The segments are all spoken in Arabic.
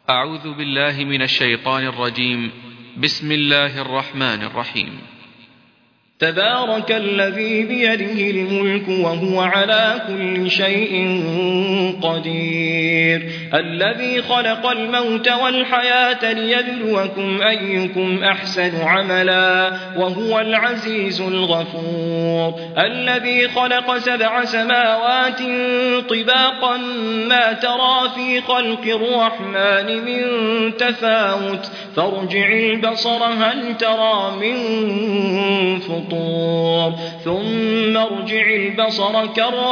أعوذ بالله من الشيطان الرجيم. بسم الله الرحمن الرحيم. تبارك الذي بيده الملك وهو على كل شيء قدير، الذي خلق الموت والحياة ليبلوكم أيكم أحسن عملا وهو العزيز الغفور، الذي خلق 7 سماوات طباقا ما ترى في خلق الرحمن من تفاوت فارجع البصر هل ترى من فطور ثم ارجع البصر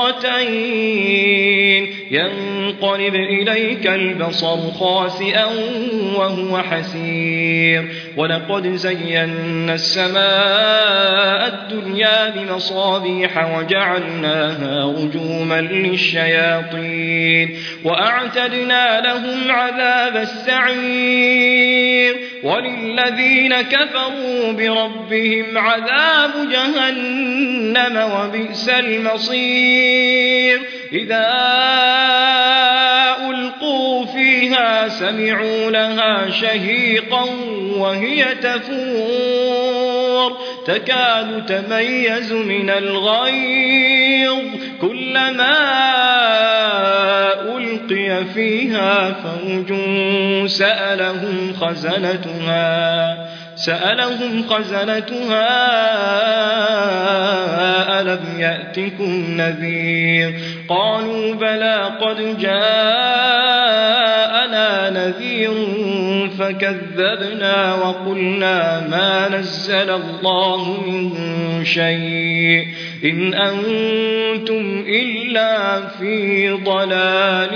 كرتين ينقلب إليك البصر خاسئا وهو حسير، ولقد زينا السماء الدنيا بمصابيح وجعلناها رجوما للشياطين وأعتدنا لهم عذاب السعير، وللذين كفروا بربهم عذاب جهنم وبئس المصير. إذا ألقوا فيها سمعوا لها شهيقا وهي تفور تكاد تميز من الغيظ كلما ألقي فيها فوج سألهم خزنتها ألم يأتكم نذير؟ قالوا بلى قد جاءنا نذير فكذبنا وقلنا ما نزل الله من شيء إن أنتم إلا في ضلال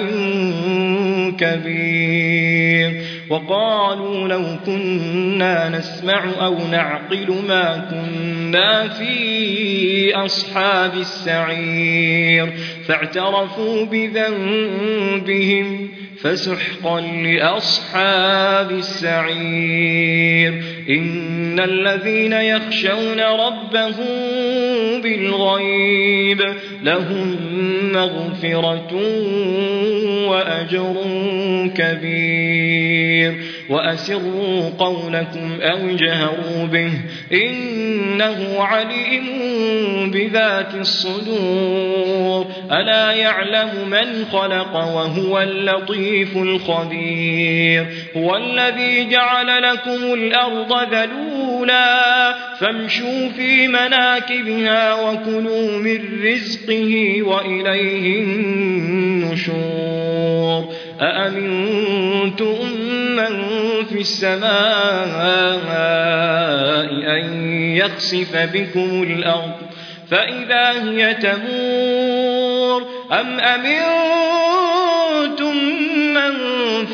كبير. وقالوا لو كنا نسمع أو نعقل ما كنا في أصحاب السعير، فاعترفوا بذنبهم فسحقا لأصحاب السعير. إن الذين يخشون ربهم بالغيب لهم مغفرة وأجر كبير. وأسروا قولكم أو اجهروا به إنه عليم بذات الصدور. ألا يعلم من خلق وهو اللطيف الخبير. هو الذي جعل لكم الأرض ذلولا فامشوا في مناكبها وكلوا من رزقه وإليه النشور. أأمنتم من في السماء أن يخسف بكم الأرض فإذا هي تمور أم أمنتم من في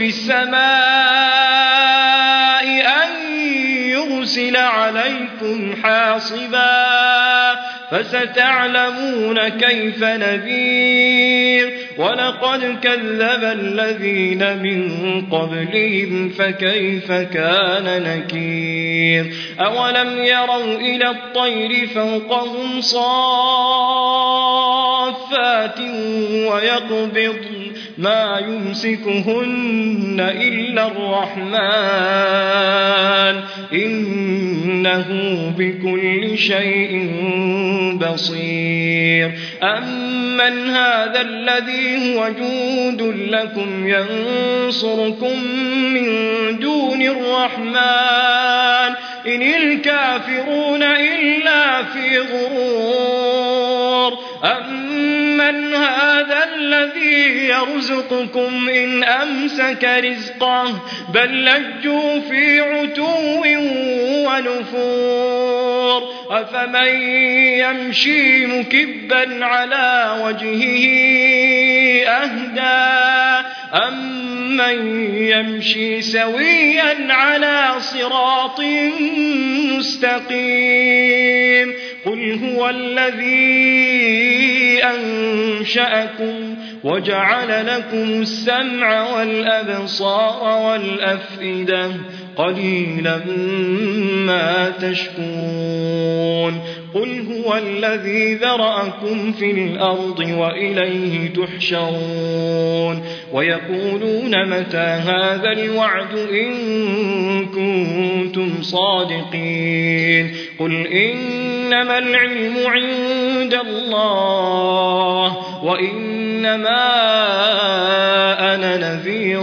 السماء أن يرسل عليكم حاصبا فستعلمون كيف نذير. ولقد كذب الذين من قبلهم فكيف كان نكير. أولم يروا إلى الطير فوقهم صافات ويقبضن ما يمسكهن إلا الرحمن إنه بكل شيء بصير. أمن هذا الذي هو جند لكم ينصركم من دون الرحمن إن الكافرون إلا في غرور. أمن هذا الذي يرزقكم إن أمسك رزقه بل لجوا في عتو ونفور. أفمن يمشي مكبا على وجهه أهدى أمن يمشي سويا على صراط مستقيم. قل هو الذي أنشأكم وجعل لكم السمع والأبصار والأفئدة قليلا ما تشكرون. قل هو الذي ذرأكم في الأرض وإليه تحشرون ويقولون متى هذا الوعد إن كنتم صادقين قل إنما العلم عند الله وإنما أنا نذير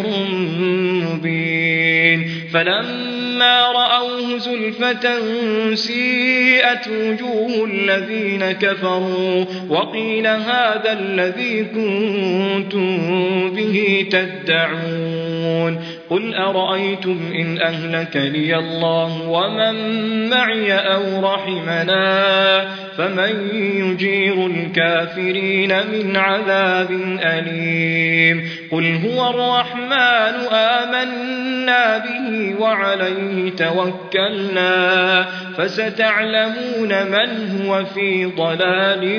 مبين فلما رأوه زلفة سيئت وجوه الذين كفروا وقيل هذا الذي كنتم به تدعون قل أرأيتم إن أهلكني الله ومن معي أو رحمنا فمن يجير الكافرين من عذاب أليم قل هو الرحمن آمنا به وعليه توكلنا فستعلمون من هو في ضلال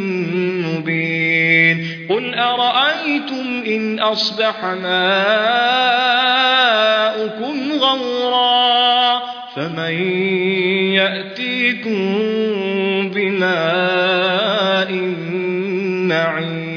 مبين قل أرأيتم إن أصبح ماؤكم غورا فمن يأتيكم بماء معين